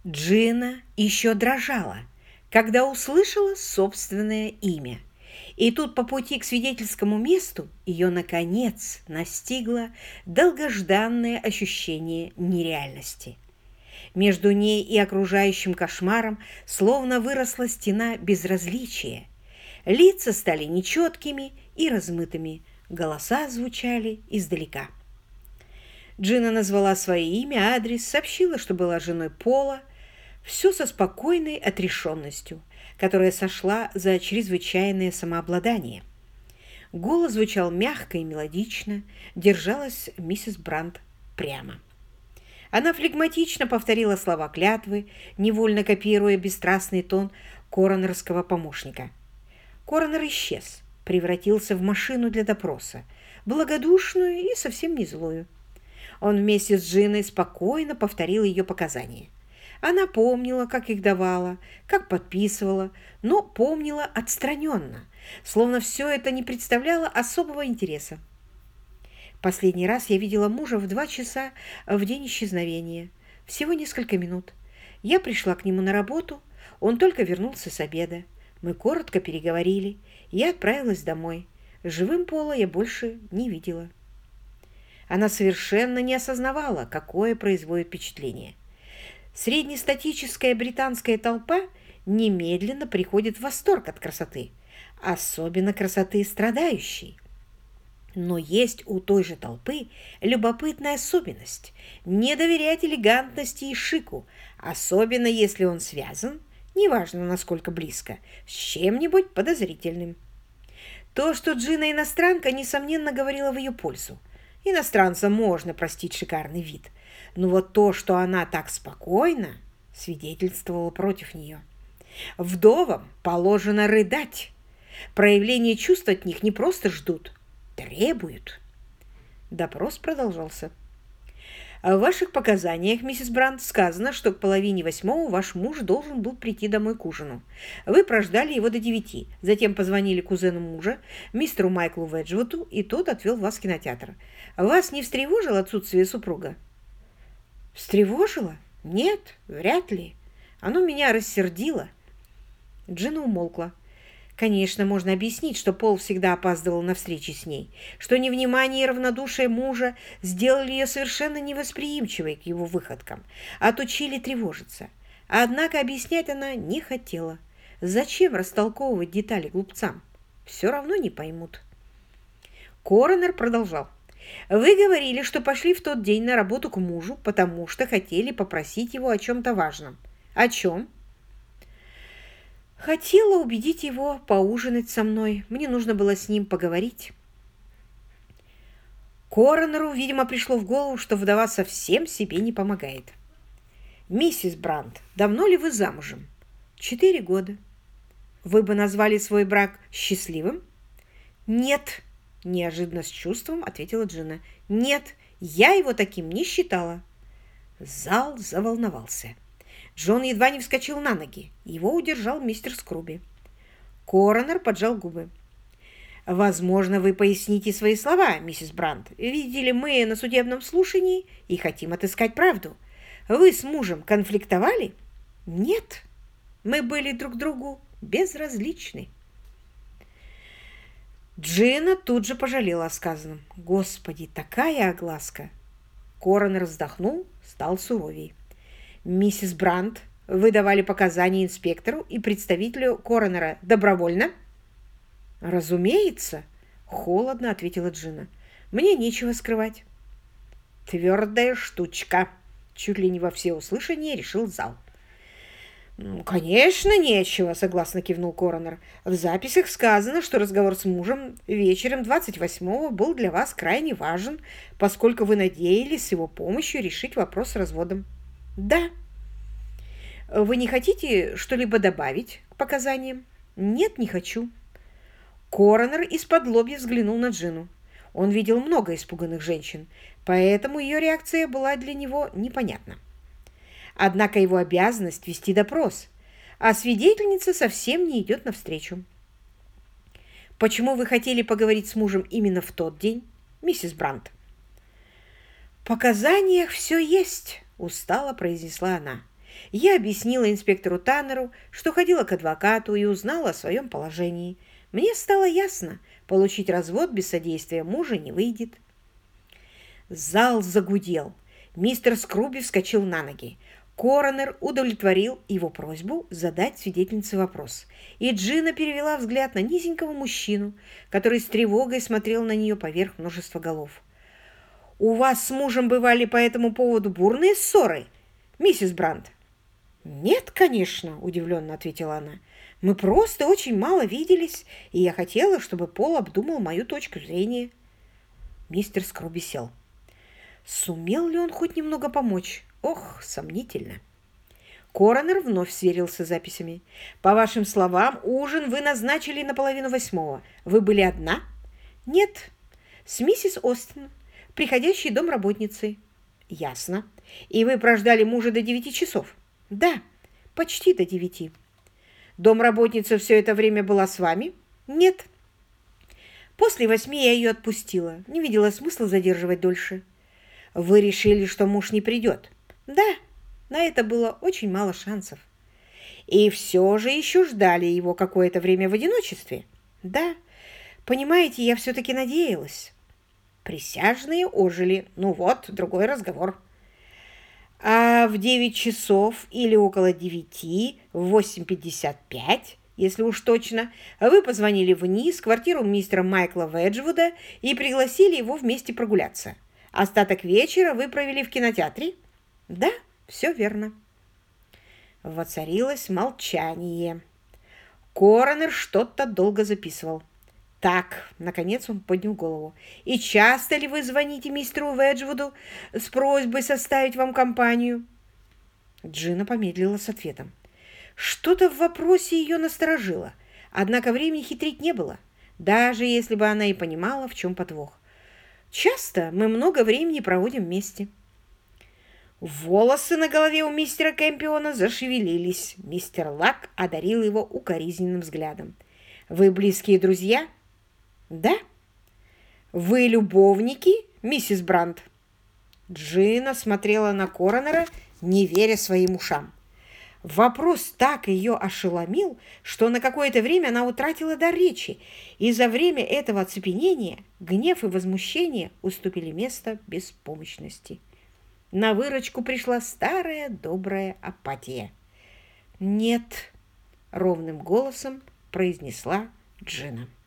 Джина еще дрожала, когда услышала собственное имя. И тут по пути к свидетельскому месту ее, наконец, настигло долгожданное ощущение нереальности. Между ней и окружающим кошмаром словно выросла стена безразличия. Лица стали нечеткими и размытыми, голоса звучали издалека. Джина назвала свое имя, адрес, сообщила, что была женой Пола, все со спокойной отрешенностью, которая сошла за чрезвычайное самообладание. Голос звучал мягко и мелодично, держалась миссис Брандт прямо. Она флегматично повторила слова клятвы, невольно копируя бесстрастный тон коронерского помощника. Коронер исчез, превратился в машину для допроса, благодушную и совсем не злую. Он вместе с Джиной спокойно повторил ее показания. Она помнила, как их давала, как подписывала, но помнила отстраненно, словно все это не представляло особого интереса. Последний раз я видела мужа в 2 часа в день исчезновения. Всего несколько минут. Я пришла к нему на работу, он только вернулся с обеда. Мы коротко переговорили, я отправилась домой. Живым Пола я больше не видела. Она совершенно не осознавала, какое производит впечатление. Среднестатическая британская толпа немедленно приходит в восторг от красоты, особенно красоты страдающей. Но есть у той же толпы любопытная особенность – не доверять элегантности и шику, особенно если он связан, неважно насколько близко, с чем-нибудь подозрительным. То, что Джина иностранка, несомненно, говорила в ее пользу. Иностранцам можно простить шикарный вид, но вот то, что она так спокойна, свидетельствовало против нее. Вдовам положено рыдать. Проявление чувств от них не просто ждут, требуют. Допрос продолжался. В ваших показаниях, миссис Брандт, сказано, что к 7:30 ваш муж должен был прийти домой к ужину. Вы прождали его до 9, затем позвонили кузену мужа, мистеру Майклу Веджвуду, и тот отвел вас в кинотеатр. Вас не встревожило отсутствие супруга? Встревожило? Нет, вряд ли. Оно меня рассердило. Джина умолкла. Конечно, можно объяснить, что Пол всегда опаздывал на встречи с ней, что невнимание и равнодушие мужа сделали ее совершенно невосприимчивой к его выходкам, отучили тревожиться. Однако объяснять она не хотела. Зачем растолковывать детали глупцам? Все равно не поймут. Коронер продолжал. Вы говорили, что пошли в тот день на работу к мужу, потому что хотели попросить его о чем-то важном. О чем? Хотела убедить его поужинать со мной. Мне нужно было с ним поговорить. Коронеру, видимо, пришло в голову, что вдова совсем себе не помогает. «Миссис Брандт, давно ли вы замужем?» 4 года. Вы бы назвали свой брак счастливым? Нет, неожиданно с чувством ответила Джина. Нет, я его таким не считала. Зал заволновался. Джон едва не вскочил на ноги. Его удержал мистер Скруби. Коронер поджал губы. «Возможно, вы поясните свои слова, миссис Брандт. Видите ли, мы на судебном слушании и хотим отыскать правду. Вы с мужем конфликтовали?» «Нет, мы были друг другу безразличны». Джина тут же пожалела о сказанном. «Господи, такая огласка!» Коронер вздохнул, стал суровей. «Миссис Брандт, вы давали показания инспектору и представителю коронера добровольно?» «Разумеется», — холодно ответила Джина. «Мне нечего скрывать». «Твердая штучка», — чуть ли не во всеуслышание решил зал. «Ну, конечно, нечего», — согласно кивнул коронер. «В записях сказано, что разговор с мужем вечером 28-го был для вас крайне важен, поскольку вы надеялись с его помощью решить вопрос с разводом». «Да». «Вы не хотите что-либо добавить к показаниям?» «Нет, не хочу». Коронер из-под-лобья взглянул на Джину. Он видел много испуганных женщин, поэтому ее реакция была для него непонятна. Однако его обязанность вести допрос, а свидетельница совсем не идет навстречу. «Почему вы хотели поговорить с мужем именно в тот день, миссис Брандт?» «В показаниях все есть», — устало произнесла она. Я объяснила инспектору Таннеру, что ходила к адвокату и узнала о своем положении. Мне стало ясно, получить развод без содействия мужа не выйдет. Зал загудел. Мистер Скруби вскочил на ноги. Коронер удовлетворил его просьбу задать свидетельнице вопрос, и Джина перевела взгляд на низенького мужчину, который с тревогой смотрел на нее поверх множества голов. «У вас с мужем бывали по этому поводу бурные ссоры, миссис Брандт?» «Нет, конечно», — удивленно ответила она. «Мы просто очень мало виделись, и я хотела, чтобы Пол обдумал мою точку зрения». Мистер Скруби сел. Сумел ли он хоть немного помочь? Ох, сомнительно. Коронер вновь сверился с записями. «По вашим словам, ужин вы назначили на 7:30. Вы были одна?» «Нет, с миссис Остин, приходящей домработницей». «Ясно. И вы прождали мужа до 9 часов?» «Да, почти до 9. Домработница все это время была с вами?» «Нет». «После 8 я ее отпустила. Не видела смысла задерживать дольше». «Вы решили, что муж не придет?» «Да, на это было очень мало шансов». «И все же еще ждали его какое-то время в одиночестве?» «Да, понимаете, я все-таки надеялась». Присяжные ожили. Ну вот, другой разговор. А в 9 часов или около 9, в 8:55, если уж точно, вы позвонили вниз в квартиру мистера Майкла Веджвуда и пригласили его вместе прогуляться. Остаток вечера вы провели в кинотеатре? Да, все верно. Воцарилось молчание. Коронер что-то долго записывал. Так, наконец он поднял голову. И часто ли вы звоните мистеру Веджвуду с просьбой составить вам компанию? Джина помедлила с ответом. Что-то в вопросе ее насторожило. Однако времени хитрить не было, даже если бы она и понимала, в чем подвох. Часто мы много времени проводим вместе. Волосы на голове у мистера Кэмпиона зашевелились. Мистер Лак одарил его укоризненным взглядом. Вы близкие друзья? Да. Вы любовники, миссис Брандт? Джина смотрела на Коронера, не веря своим ушам. Вопрос так ее ошеломил, что на какое-то время она утратила дар речи, и за время этого оцепенения гнев и возмущение уступили место беспомощности. На выручку пришла старая добрая апатия. «Нет», — ровным голосом произнесла Джина.